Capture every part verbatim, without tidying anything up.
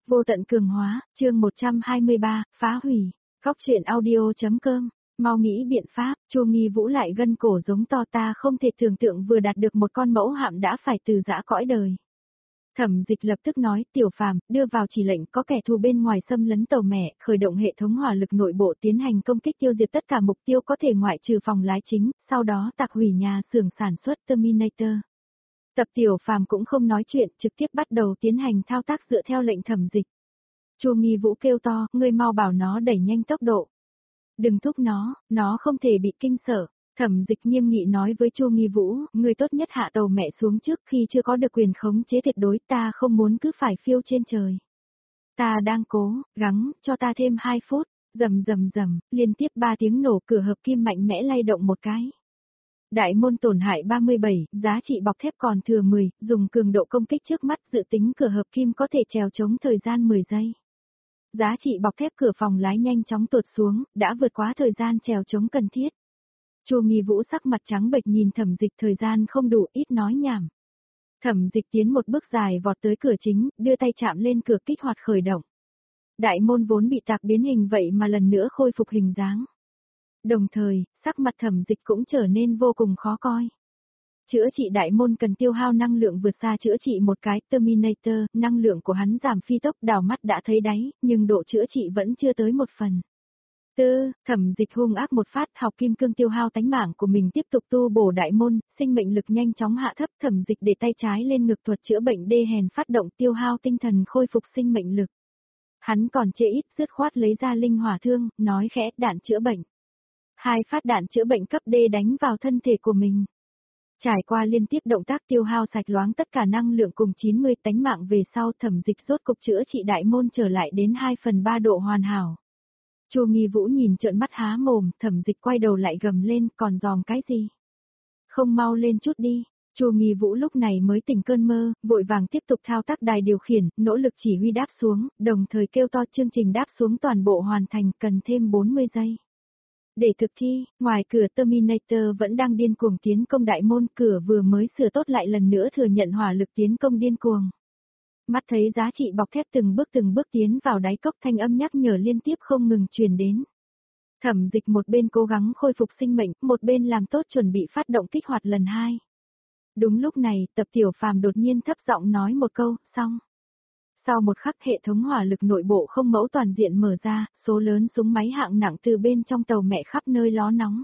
Vô tận cường hóa, chương một trăm hai mươi ba, phá hủy. Góc truyện audio.com, mau nghĩ biện pháp, Chu Nghi Vũ lại gân cổ giống to, ta không thể tưởng tượng vừa đạt được một con mẫu hạm đã phải từ giã cõi đời. Thẩm Dịch lập tức nói, Tiểu Phàm, đưa vào chỉ lệnh, có kẻ thù bên ngoài xâm lấn tàu mẹ, khởi động hệ thống hỏa lực nội bộ tiến hành công kích tiêu diệt tất cả mục tiêu có thể ngoại trừ phòng lái chính, sau đó tạc hủy nhà xưởng sản xuất Terminator. Tập Tiểu Phàm cũng không nói chuyện, trực tiếp bắt đầu tiến hành thao tác dựa theo lệnh Thẩm Dịch. Chu Nghi Vũ kêu to, ngươi mau bảo nó đẩy nhanh tốc độ. Đừng thúc nó, nó không thể bị kinh sợ. Thẩm Dịch nghiêm nghị nói với Chu Nghi Vũ, ngươi tốt nhất hạ tàu mẹ xuống trước khi chưa có được quyền khống chế tuyệt đối, ta không muốn cứ phải phiêu trên trời. Ta đang cố, gắng, cho ta thêm hai phút, rầm rầm rầm, liên tiếp ba tiếng nổ, cửa hợp kim mạnh mẽ lay động một cái. Đại môn tổn hại ba mươi bảy, giá trị bọc thép còn thừa mười, dùng cường độ công kích trước mắt dự tính cửa hợp kim có thể trèo chống thời gian mười giây. Giá trị bọc thép cửa phòng lái nhanh chóng tuột xuống, đã vượt quá thời gian trèo chống cần thiết. Chu Nghi Vũ sắc mặt trắng bệch nhìn Thẩm Dịch, thời gian không đủ, ít nói nhảm. Thẩm Dịch tiến một bước dài vọt tới cửa chính, đưa tay chạm lên cửa kích hoạt khởi động. Đại môn vốn bị tạc biến hình vậy mà lần nữa khôi phục hình dáng. Đồng thời, sắc mặt Thẩm Dịch cũng trở nên vô cùng khó coi. Chữa trị đại môn cần tiêu hao năng lượng vượt xa chữa trị một cái Terminator, năng lượng của hắn giảm phi tốc, đảo mắt đã thấy đáy, nhưng độ chữa trị vẫn chưa tới một phần. Tư, Thẩm Dịch hung ác một phát, học kim cương tiêu hao tánh mạng của mình tiếp tục tu bổ đại môn, sinh mệnh lực nhanh chóng hạ thấp, Thẩm Dịch để tay trái lên ngực thuật chữa bệnh đê hèn phát động tiêu hao tinh thần khôi phục sinh mệnh lực. Hắn còn chê ít, dứt khoát lấy ra linh hỏa thương, nói khẽ, đạn chữa bệnh. Hai phát đạn chữa bệnh cấp D đánh vào thân thể của mình. Trải qua liên tiếp động tác tiêu hao sạch loáng tất cả năng lượng cùng chín mươi tánh mạng về sau, Thẩm Dịch rốt cục chữa trị đại môn trở lại đến hai phần ba độ hoàn hảo. Chu Nghi Vũ nhìn trợn mắt há mồm, Thẩm Dịch quay đầu lại gầm lên, còn dòm cái gì? Không mau lên chút đi. Chu Nghi Vũ lúc này mới tỉnh cơn mơ, vội vàng tiếp tục thao tác đài điều khiển, nỗ lực chỉ huy đáp xuống, đồng thời kêu to chương trình đáp xuống toàn bộ hoàn thành, cần thêm bốn mươi giây. Để thực thi, ngoài cửa Terminator vẫn đang điên cuồng tiến công đại môn, cửa vừa mới sửa tốt lại lần nữa thừa nhận hỏa lực tiến công điên cuồng. Mắt thấy giá trị bọc thép từng bước từng bước tiến vào đáy cốc, thanh âm nhắc nhở liên tiếp không ngừng truyền đến. Thẩm Dịch một bên cố gắng khôi phục sinh mệnh, một bên làm tốt chuẩn bị phát động kích hoạt lần hai. Đúng lúc này, Tập Tiểu Phàm đột nhiên thấp giọng nói một câu, xong. Sau một khắc hệ thống hỏa lực nội bộ không mẫu toàn diện mở ra, số lớn súng máy hạng nặng từ bên trong tàu mẹ khắp nơi ló nóng.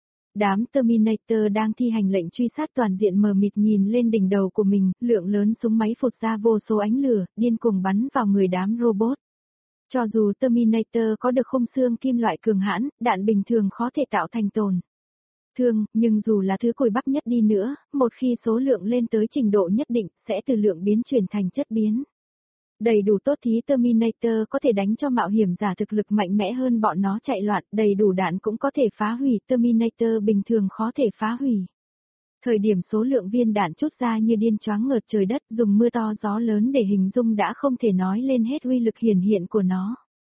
Đám Terminator đang thi hành lệnh truy sát toàn diện mờ mịt nhìn lên đỉnh đầu của mình, lượng lớn súng máy phụt ra vô số ánh lửa, điên cuồng bắn vào người đám robot. Cho dù Terminator có được khung xương kim loại cường hãn, đạn bình thường khó thể tạo thành tổn thương, nhưng dù là thứ cùi bắp nhất đi nữa, một khi số lượng lên tới trình độ nhất định, sẽ từ lượng biến chuyển thành chất biến. Đầy đủ tốt thí Terminator có thể đánh cho mạo hiểm giả thực lực mạnh mẽ hơn bọn nó chạy loạn, đầy đủ đạn cũng có thể phá hủy Terminator bình thường khó thể phá hủy. Thời điểm số lượng viên đạn trút ra như điên choáng ngợt trời đất, dùng mưa to gió lớn để hình dung đã không thể nói lên hết uy lực hiển hiện của nó.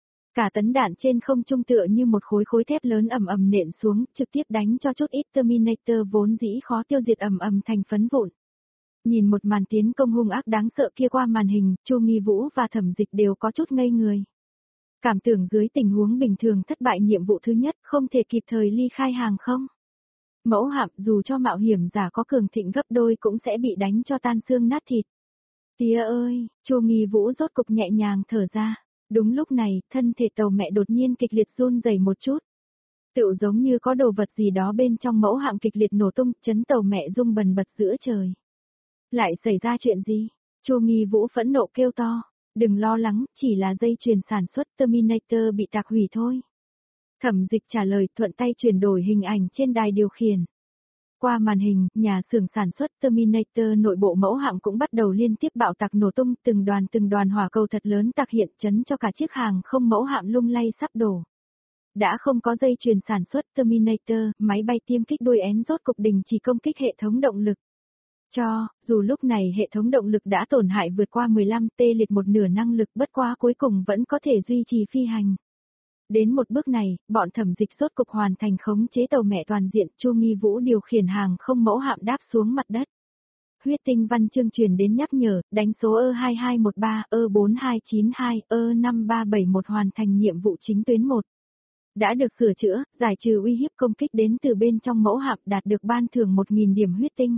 Cả tấn đạn trên không trung tựa như một khối khối thép lớn ầm ầm nện xuống, trực tiếp đánh cho chút ít Terminator vốn dĩ khó tiêu diệt ầm ầm thành phấn vụn. Nhìn một màn tiến công hung ác đáng sợ kia qua màn hình, Chu Nghi Vũ và Thẩm Dịch đều có chút ngây người. Cảm tưởng dưới tình huống bình thường thất bại nhiệm vụ thứ nhất, không thể kịp thời ly khai hàng không. Mẫu hạm dù cho mạo hiểm giả có cường thịnh gấp đôi cũng sẽ bị đánh cho tan xương nát thịt. Tía ơi, Chu Nghi Vũ rốt cục nhẹ nhàng thở ra. Đúng lúc này, thân thể tàu mẹ đột nhiên kịch liệt run rẩy một chút. Tựu giống như có đồ vật gì đó bên trong mẫu hạm kịch liệt nổ tung, chấn tàu mẹ rung bần bật giữa trời. Lại xảy ra chuyện gì? Chu Nghi Vũ phẫn nộ kêu to. Đừng lo lắng, chỉ là dây chuyền sản xuất Terminator bị tạc hủy thôi. Thẩm Dịch trả lời, thuận tay chuyển đổi hình ảnh trên đài điều khiển. Qua màn hình, nhà xưởng sản xuất Terminator nội bộ mẫu hạm cũng bắt đầu liên tiếp bạo tạc nổ tung, từng đoàn từng đoàn hỏa cầu thật lớn tạc hiện chấn cho cả chiếc hàng không mẫu hạm lung lay sắp đổ. Đã không có dây chuyền sản xuất Terminator, máy bay tiêm kích đuôi én rốt cục đình chỉ công kích hệ thống động lực. Cho, dù lúc này hệ thống động lực đã tổn hại vượt qua mười lăm tê liệt một nửa năng lực, bất quá cuối cùng vẫn có thể duy trì phi hành. Đến một bước này, bọn Thẩm Dịch rốt cục hoàn thành khống chế tàu mẹ toàn diện, Chu Nghi Vũ điều khiển hàng không mẫu hạm đáp xuống mặt đất. huyết tinh văn chương truyền đến nhắc nhở, đánh số ơ hai hai một ba, ơ bốn hai chín hai, ơ năm ba bảy một hoàn thành nhiệm vụ chính tuyến một. Đã được sửa chữa, giải trừ uy hiếp công kích đến từ bên trong mẫu hạm đạt được ban thưởng một nghìn điểm huyết tinh.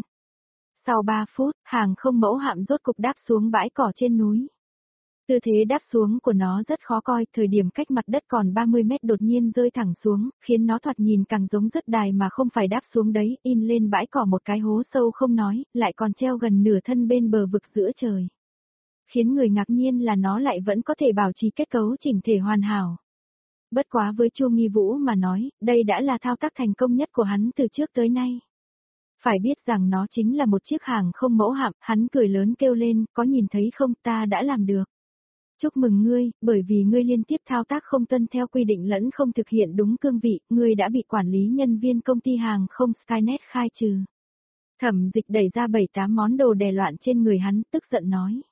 Sau ba phút, hàng không mẫu hạm rốt cục đáp xuống bãi cỏ trên núi. Tư thế đáp xuống của nó rất khó coi, thời điểm cách mặt đất còn ba mươi mét đột nhiên rơi thẳng xuống, khiến nó thoạt nhìn càng giống rất đài mà không phải đáp xuống đấy, in lên bãi cỏ một cái hố sâu không nói, lại còn treo gần nửa thân bên bờ vực giữa trời. Khiến người ngạc nhiên là nó lại vẫn có thể bảo trì kết cấu chỉnh thể hoàn hảo. Bất quá với Chu Nghi Vũ mà nói, đây đã là thao tác thành công nhất của hắn từ trước tới nay. Phải biết rằng nó chính là một chiếc hàng không mẫu hạm, hắn cười lớn kêu lên, có nhìn thấy không, ta đã làm được. Chúc mừng ngươi, bởi vì ngươi liên tiếp thao tác không tuân theo quy định lẫn không thực hiện đúng cương vị, ngươi đã bị quản lý nhân viên công ty hàng không Skynet khai trừ. Thẩm Dịch đẩy ra bảy tám món đồ đè loạn trên người hắn, tức giận nói.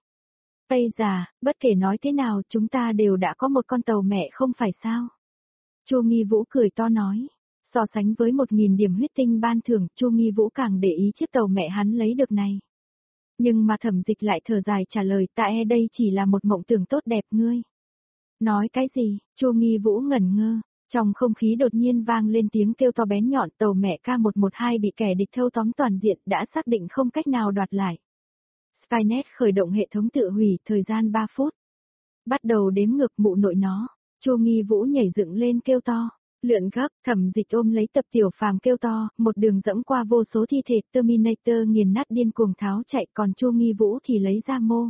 Ây già, bất kể nói thế nào chúng ta đều đã có một con tàu mẹ không phải sao? Chu Nghi Vũ cười to nói. So sánh với một nghìn điểm huyết tinh ban thưởng, Chu Nghi Vũ càng để ý chiếc tàu mẹ hắn lấy được này. Nhưng mà Thẩm Dịch lại thở dài trả lời, ta e đây chỉ là một mộng tưởng tốt đẹp ngươi. Nói cái gì? Chu Nghi Vũ ngẩn ngơ. Trong không khí đột nhiên vang lên tiếng kêu to bén nhọn, tàu mẹ K một một hai bị kẻ địch thâu tóm toàn diện, đã xác định không cách nào đoạt lại. Skynet khởi động hệ thống tự hủy, thời gian ba phút. Bắt đầu đếm ngược mụ nội nó. Chu Nghi Vũ nhảy dựng lên kêu to. Lượn gấp, Thẩm Dịch ôm lấy Tập Tiểu Phàm kêu to, một đường dẫm qua vô số thi thể Terminator nghiền nát điên cuồng tháo chạy, còn Chu Nghi Vũ thì lấy ra mô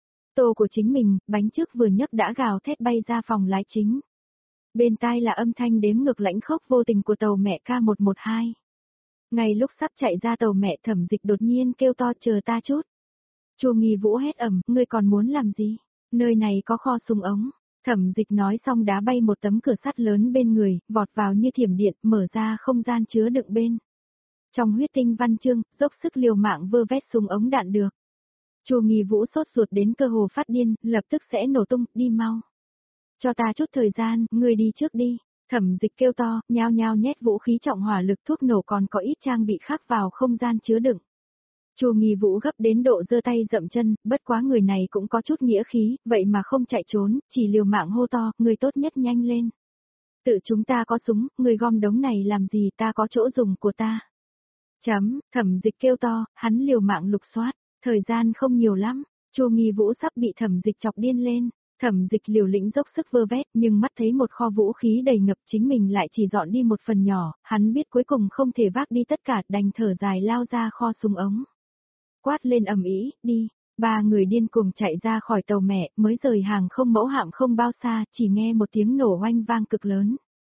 tô của chính mình, bánh trước vừa nhấc đã gào thét bay ra phòng lái chính. Bên tai là âm thanh đếm ngược lãnh khốc vô tình của tàu mẹ K một một hai. Ngay lúc sắp chạy ra tàu mẹ, Thẩm Dịch đột nhiên kêu to, chờ ta chút. Chu Nghi Vũ hét ầm, ngươi còn muốn làm gì? Nơi này có kho súng ống. Thẩm Dịch nói xong đá bay một tấm cửa sắt lớn bên người, vọt vào như thiểm điện, mở ra không gian chứa đựng bên. Trong huyết tinh văn chương, dốc sức liều mạng vơ vét súng ống đạn được. Chu Nghi Vũ sốt ruột đến cơ hồ phát điên, lập tức sẽ nổ tung, đi mau. Cho ta chút thời gian, ngươi đi trước đi. Thẩm Dịch kêu to, nhao nhao nhét vũ khí trọng hỏa lực thuốc nổ còn có ít trang bị khác vào không gian chứa đựng. Chu Nghi Vũ gấp đến độ giơ tay dậm chân, bất quá người này cũng có chút nghĩa khí, vậy mà không chạy trốn, chỉ liều mạng hô to, người tốt nhất nhanh lên. Tự chúng ta có súng, người gom đống này làm gì, ta có chỗ dùng của ta. Chấm, Thẩm Dịch kêu to, hắn liều mạng lục soát, thời gian không nhiều lắm, Chu Nghi Vũ sắp bị Thẩm Dịch chọc điên lên. Thẩm Dịch liều lĩnh dốc sức vơ vét, nhưng mắt thấy một kho vũ khí đầy ngập, chính mình lại chỉ dọn đi một phần nhỏ, hắn biết cuối cùng không thể vác đi tất cả, đành thở dài lao ra kho súng ống. Quát lên ầm ĩ, đi, ba người điên cuồng chạy ra khỏi tàu mẹ, mới rời hàng không mẫu hạm không bao xa, chỉ nghe một tiếng nổ oanh vang cực lớn.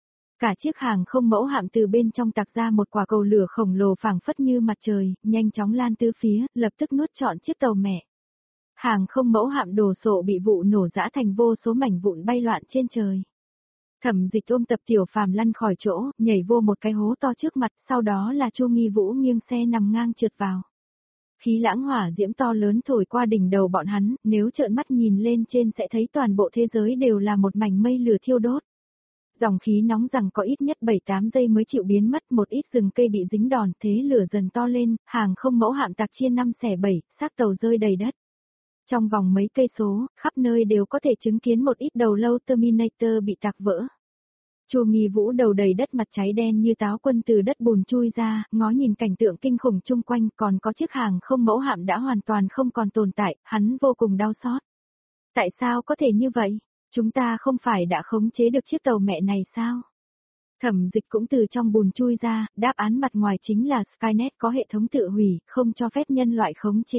Cả chiếc hàng không mẫu hạm từ bên trong tạc ra một quả cầu lửa khổng lồ phảng phất như mặt trời, nhanh chóng lan tứ phía, lập tức nuốt trọn chiếc tàu mẹ. Hàng không mẫu hạm đồ sộ bị vụ nổ rã thành vô số mảnh vụn bay loạn trên trời. Thẩm Dịch ôm Tập Tiểu Phàm lăn khỏi chỗ, nhảy vô một cái hố to trước mặt, sau đó là Chu Nghi Vũ nghiêng xe nằm ngang trượt vào. Khí lãng hỏa diễm to lớn thổi qua đỉnh đầu bọn hắn, nếu trợn mắt nhìn lên trên sẽ thấy toàn bộ thế giới đều là một mảnh mây lửa thiêu đốt. Dòng khí nóng rằng có ít nhất bảy tám giây mới chịu biến mất, một ít rừng cây bị dính đòn, thế lửa dần to lên, hàng không mẫu hạm tạc chia năm xẻ bảy, xác tàu rơi đầy đất. Trong vòng mấy cây số, khắp nơi đều có thể chứng kiến một ít đầu lâu Terminator bị tạc vỡ. Chu Nghi Vũ đầu đầy đất mặt cháy đen như táo quân từ đất bùn chui ra, ngó nhìn cảnh tượng kinh khủng chung quanh, còn có chiếc hàng không mẫu hạm đã hoàn toàn không còn tồn tại, hắn vô cùng đau xót. Tại sao có thể như vậy? Chúng ta không phải đã khống chế được chiếc tàu mẹ này sao? Thẩm Dịch cũng từ trong bùn chui ra, đáp án mặt ngoài chính là Skynet có hệ thống tự hủy, không cho phép nhân loại khống chế.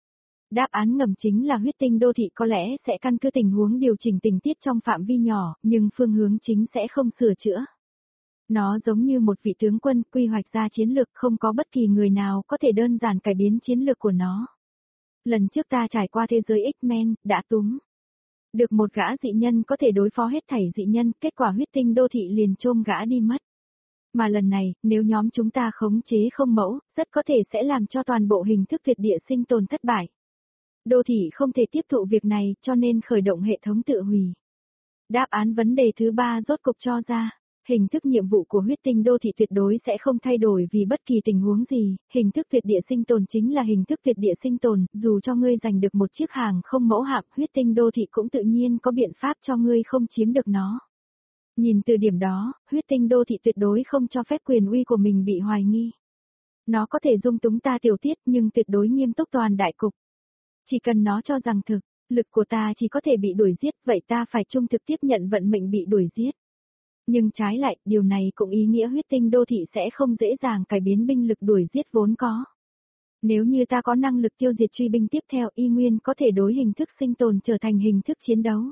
Đáp án ngầm chính là huyết tinh đô thị có lẽ sẽ căn cứ tình huống điều chỉnh tình tiết trong phạm vi nhỏ, nhưng phương hướng chính sẽ không sửa chữa. Nó giống như một vị tướng quân quy hoạch ra chiến lược, không có bất kỳ người nào có thể đơn giản cải biến chiến lược của nó. Lần trước ta trải qua thế giới X-Men, đã túm được một gã dị nhân có thể đối phó hết thảy dị nhân, kết quả huyết tinh đô thị liền chôm gã đi mất. Mà lần này, nếu nhóm chúng ta khống chế không mẫu, rất có thể sẽ làm cho toàn bộ hình thức tuyệt địa sinh tồn thất bại. Đô thị không thể tiếp thụ việc này, cho nên khởi động hệ thống tự hủy. Đáp án vấn đề thứ ba rốt cục cho ra. Hình thức nhiệm vụ của huyết tinh đô thị tuyệt đối sẽ không thay đổi vì bất kỳ tình huống gì, hình thức tuyệt địa sinh tồn chính là hình thức tuyệt địa sinh tồn, dù cho ngươi giành được một chiếc hàng không mẫu hạm, huyết tinh đô thị cũng tự nhiên có biện pháp cho ngươi không chiếm được nó. Nhìn từ điểm đó, huyết tinh đô thị tuyệt đối không cho phép quyền uy của mình bị hoài nghi. Nó có thể dung túng ta tiểu tiết nhưng tuyệt đối nghiêm túc toàn đại cục. Chỉ cần nó cho rằng thực, lực của ta chỉ có thể bị đuổi giết, vậy ta phải trung thực tiếp nhận vận mệnh bị đuổi giết. Nhưng trái lại, điều này cũng ý nghĩa huyết tinh đô thị sẽ không dễ dàng cải biến binh lực đuổi giết vốn có. Nếu như ta có năng lực tiêu diệt truy binh tiếp theo, y nguyên có thể đối hình thức sinh tồn trở thành hình thức chiến đấu.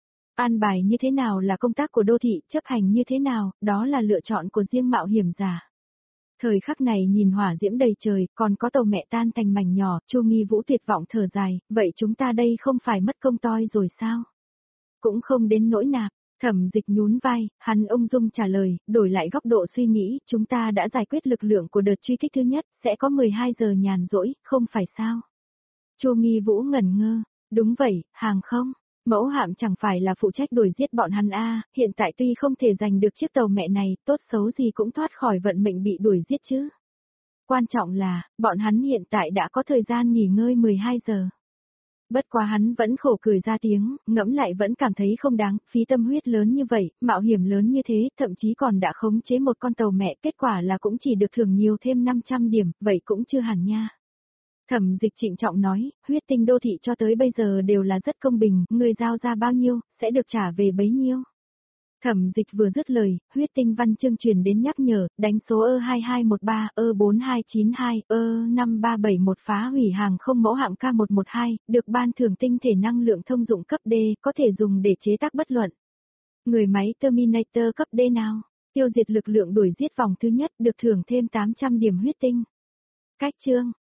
An bài như thế nào là công tác của đô thị, chấp hành như thế nào, đó là lựa chọn của riêng mạo hiểm giả. Thời khắc này nhìn hỏa diễm đầy trời, còn có tàu mẹ tan thành mảnh nhỏ, Chu Nghi Vũ tuyệt vọng thở dài, vậy chúng ta đây không phải mất công toi rồi sao? Cũng không đến nỗi nạp. Thẩm Dịch nhún vai, hắn ung dung trả lời, đổi lại góc độ suy nghĩ, chúng ta đã giải quyết lực lượng của đợt truy kích thứ nhất, sẽ có mười hai giờ nhàn rỗi, không phải sao? Chu Nghi Vũ ngẩn ngơ, đúng vậy, hàng không, mẫu hạm chẳng phải là phụ trách đuổi giết bọn hắn a, hiện tại tuy không thể giành được chiếc tàu mẹ này, tốt xấu gì cũng thoát khỏi vận mệnh bị đuổi giết chứ. Quan trọng là, bọn hắn hiện tại đã có thời gian nghỉ ngơi mười hai giờ. Bất quá hắn vẫn khổ cười ra tiếng, ngẫm lại vẫn cảm thấy không đáng, phí tâm huyết lớn như vậy, mạo hiểm lớn như thế, thậm chí còn đã khống chế một con tàu mẹ, kết quả là cũng chỉ được thưởng nhiều thêm năm trăm điểm, vậy cũng chưa hẳn nha. Thẩm Dịch trịnh trọng nói, huyết tinh đô thị cho tới bây giờ đều là rất công bình, người giao ra bao nhiêu, sẽ được trả về bấy nhiêu. Thẩm Dịch vừa dứt lời, huyết tinh văn chương truyền đến nhắc nhở, đánh số ơ hai hai một ba, ơ bốn hai chín hai, ơ năm ba bảy một phá hủy hàng không mẫu hạm K một một hai, được ban thưởng tinh thể năng lượng thông dụng cấp D, có thể dùng để chế tác bất luận. Người máy Terminator cấp D nào, tiêu diệt lực lượng đuổi giết vòng thứ nhất được thưởng thêm tám trăm điểm huyết tinh. Cách chương